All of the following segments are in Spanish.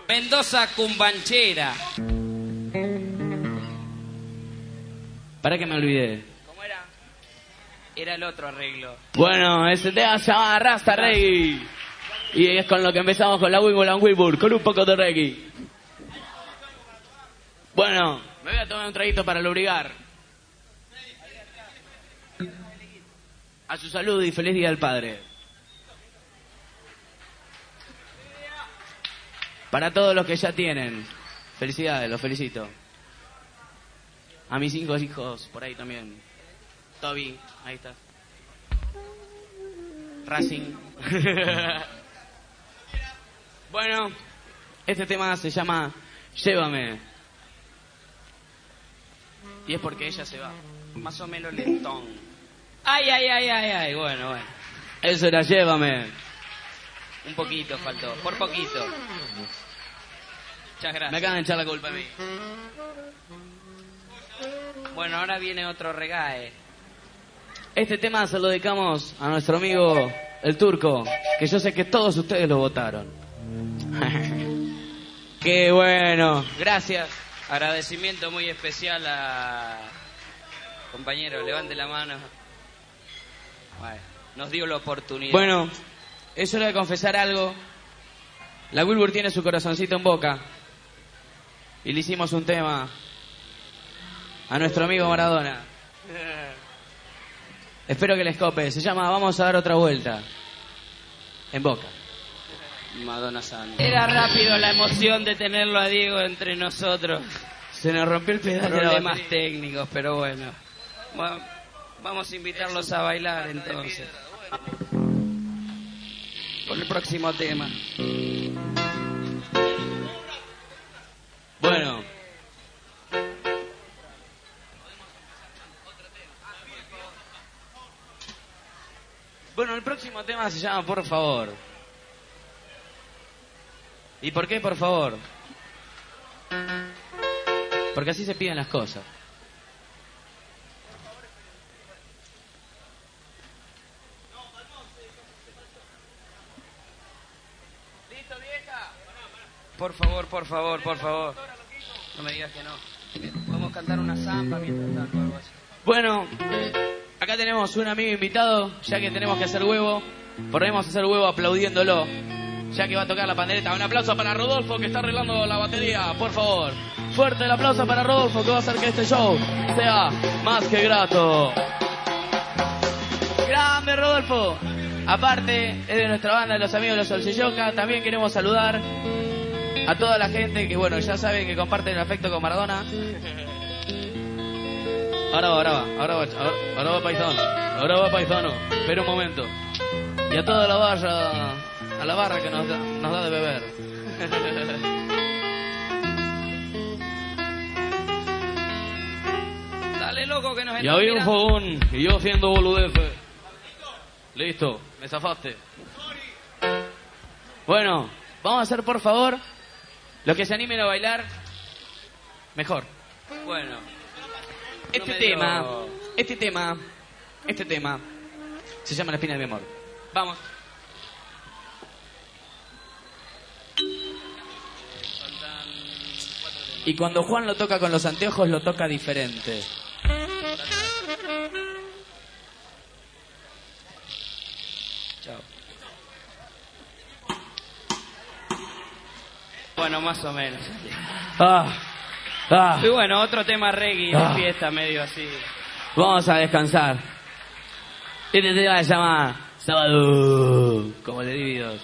Mendoza Cumbanchera. ¿Para que me olvidé? ¿Cómo era? Era el otro arreglo. Bueno, ese tema se llama Rasta Reggae. Y es con lo que empezamos con la Wilbur and Wilbur, con un poco de reggae. Bueno, me voy a tomar un traguito para lubricar. A su salud y feliz Día del Padre. Para todos los que ya tienen. Felicidades, los felicito. A mis 5 hijos, por ahí también. Toby, ahí está. Racing. Bueno, este tema se llama Llévame. Y es porque ella se va. Más o menos lentón. Ay, ay, ay, ay, ay. Bueno, bueno. Eso era Llévame. Un poquito faltó, por poquito. Muchas gracias. Me acaban de echar la culpa a mí. Bueno, ahora viene otro regae. Este tema se lo dedicamos a nuestro amigo el Turco, que yo sé que todos ustedes lo votaron. ¡Qué bueno! Gracias. Agradecimiento muy especial a... Compañero, levante la mano. Bueno, nos dio la oportunidad. Bueno, es hora de confesar algo. La Wilbur tiene su corazoncito en Boca. Y le hicimos un tema a nuestro amigo Maradona. Espero que les cope. Se llama Vamos a dar otra vuelta. En Boca. Madonna Santa. Era rápido la emoción de tenerlo a Diego entre nosotros. Se nos rompió el pedal de la Problemas batería. técnicos, pero bueno. Vamos a invitarlos a bailar entonces. Con el próximo tema. Bueno. Bueno, el próximo tema se llama Por favor. ¿Y por qué por favor? Porque así se piden las cosas. ¿Listo, vieja? Por favor, por favor, por favor. No me digas que no. Vamos a cantar una zamba mientras tanto, algo así. Bueno, acá tenemos un amigo invitado, ya que tenemos que hacer huevo. Podemos hacer huevo aplaudiéndolo, ya que va a tocar la pandereta. Un aplauso para Rodolfo, que está arreglando la batería, por favor. Fuerte el aplauso para Rodolfo, que va a hacer que este show sea más que grato. ¡Grande, Rodolfo! Aparte, es de nuestra banda, de los amigos de los Solsilloca. También queremos saludar a toda la gente que, bueno, ya saben que comparten el afecto con Maradona. Ahora va paisano. Espera un momento. Y a toda la barra que nos da de beber. Dale, loco, que nos Y había un fogón y yo haciendo boludeces. Listo, me zafaste. Bueno, vamos a hacer, por favor, los que se animen a bailar, mejor. Bueno. Este tema se llama La espina de mi amor. Vamos. Y cuando Juan lo toca con los anteojos, lo toca diferente. Chao. Bueno, más o menos. Y bueno, otro tema reggae de fiesta medio así. Vamos a descansar. Este tema se llama Sábado, como le dividos.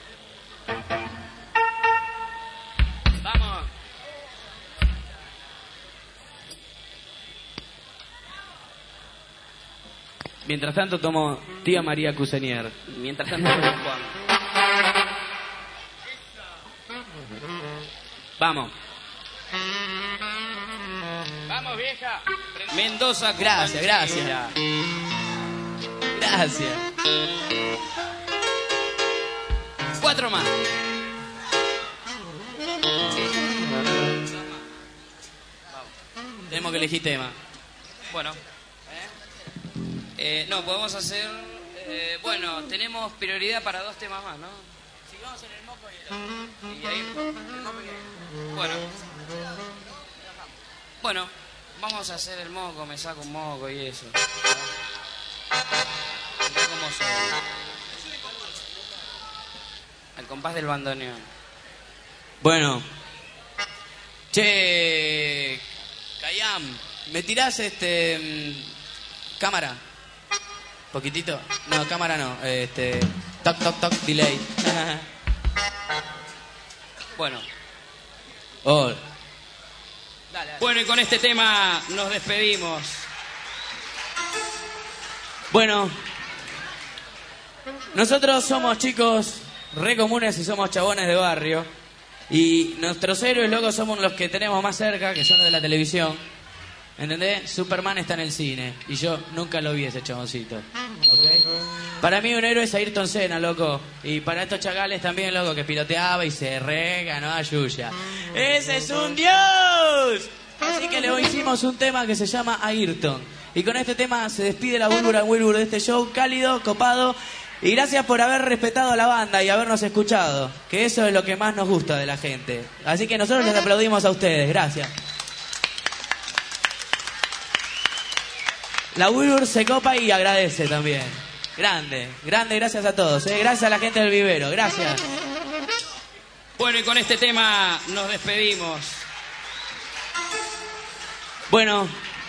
Vamos. Mientras tanto tomo tía María Cusenier. Mientras tanto, Juan. Vamos. Vamos, vieja. Mendoza. Gracias. Gracias. 4 más. Tenemos que elegir tema. Bueno. No, podemos hacer... bueno, tenemos prioridad para 2 temas más, ¿no? ¿Sí? vamos en el moco Y ahí, bueno. Bueno, vamos a hacer el moco, me saco un moco y eso. Mirá cómo soy. Al compás del bandoneón. Bueno. Che, Kayam, ¿me tirás cámara? ¿Poquitito? No, cámara no. Toc, toc, toc, delay. Bueno. Oh. Dale, dale. Bueno, y con este tema nos despedimos. Bueno. Nosotros somos chicos re comunes y somos chabones de barrio. Y nuestros héroes, locos, somos los que tenemos más cerca, que son los de la televisión. ¿Entendés? Superman está en el cine. Y yo nunca lo vi, ese chaboncito. ¿Okay? Para mí un héroe es Ayrton Senna, loco. Y para estos chacales también, loco, que piloteaba y se ganó a Yuya. ¡Ese es un dios! Así que le hicimos un tema que se llama Ayrton. Y con este tema se despide la Wilbur & Wilbur de este show cálido, copado. Y gracias por haber respetado a la banda y habernos escuchado, que eso es lo que más nos gusta de la gente. Así que nosotros les aplaudimos a ustedes, gracias. La Wilbur se copa y agradece también. Grande, grande, gracias a todos, gracias a la gente del vivero, gracias. Bueno, y con este tema nos despedimos. Bueno,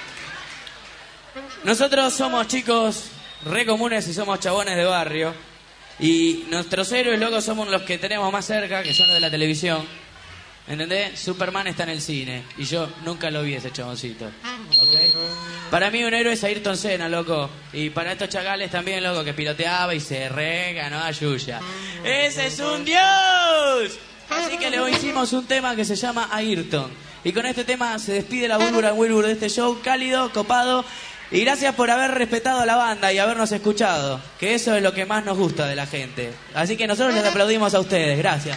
nosotros somos chicos re comunes y somos chabones de barrio. Y nuestros héroes, locos, somos los que tenemos más cerca, que son los de la televisión. ¿Entendés? Superman está en el cine. Y yo nunca lo vi, ese chaboncito. ¿Okay? Para mí un héroe es Ayrton Senna, loco. Y para estos chacales también, loco, que piloteaba y se ganó a Yuya. ¡Ese es un dios! Así que le hicimos un tema que se llama Ayrton. Y con este tema se despide la Wilbur & Wilbur de este show cálido, copado. Y gracias por haber respetado a la banda y habernos escuchado, que eso es lo que más nos gusta de la gente. Así que nosotros les aplaudimos a ustedes, gracias.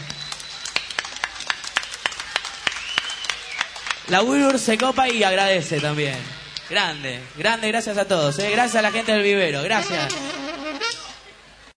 La Wilbur se copa y agradece también. Grande, grande, gracias a todos, gracias a la gente del vivero, gracias.